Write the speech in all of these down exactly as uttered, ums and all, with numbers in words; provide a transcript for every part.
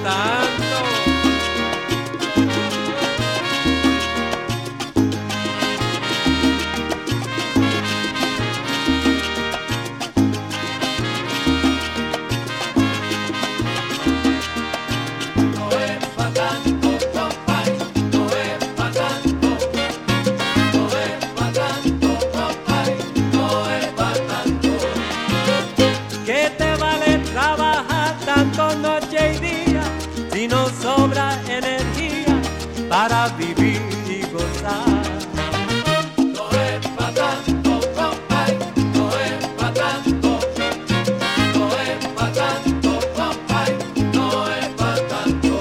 tanto. Noche y día, si nos sobra energía para vivir y gozar. No es pa' tanto, compay, no es pa' tanto. No es pa' tanto, compay, no es pa' tanto.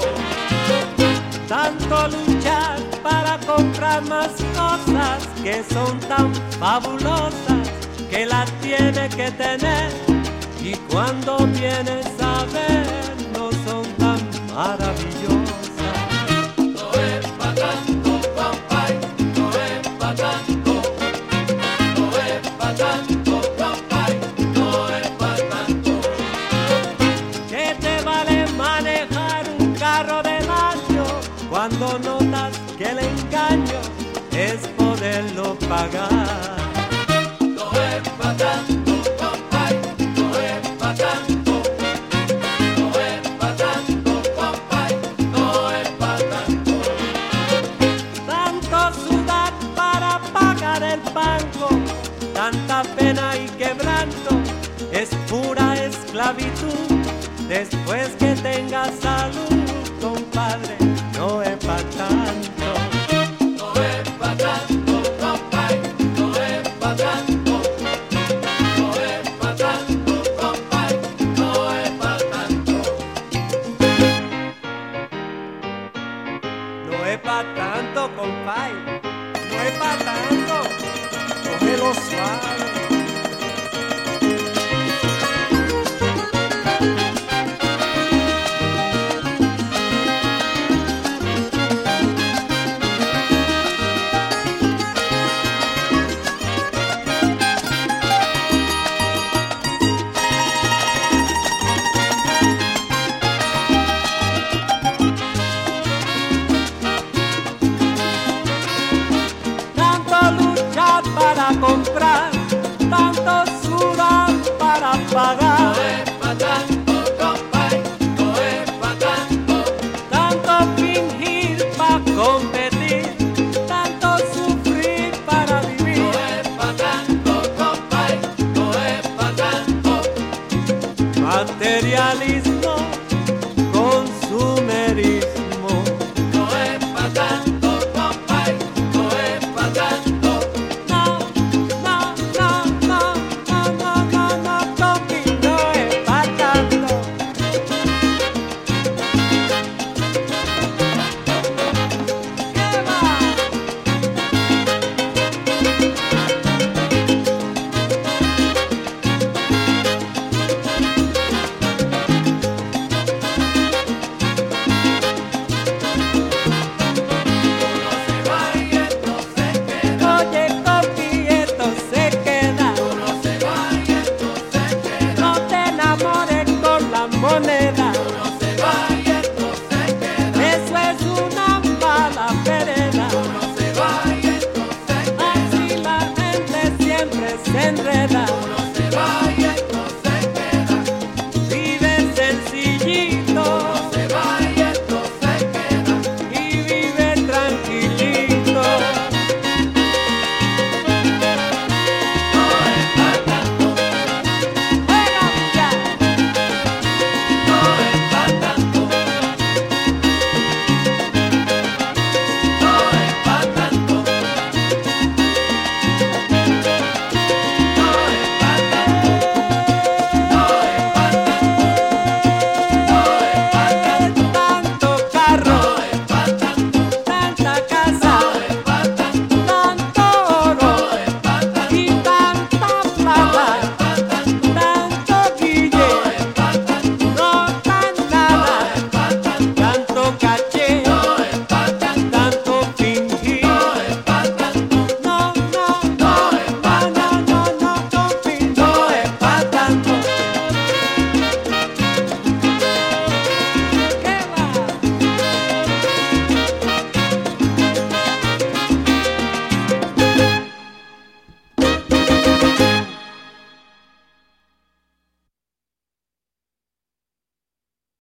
Tanto luchar para comprar más cosas que son tan fabulosas que las tiene que tener, y cuando vienes a ver no son tan maravillosas. No es pa' tanto, compay, no es pa' tanto. No es pa' tanto, compay, no es pa' tanto. ¿Qué te vale manejar un carro del año cuando notas que el engaño es poderlo pagar? No es pa' tanto, compay, no es pa' tanto. No es pa' tanto, compay, no es pa' tanto. Tanto sudar para pagar el banco, tanta pena y quebranto, es pura esclavitud. Después que tengas salud, compadre, no es pa' tanto. No es pa' tanto, compay, no es pa' tanto. No es pa' tanto, compay, no es pa' tanto. No es pa' tanto, compay, no es pa' tanto, cógelo suave. Tanto luchar para comprar, tanto sudar para pagar.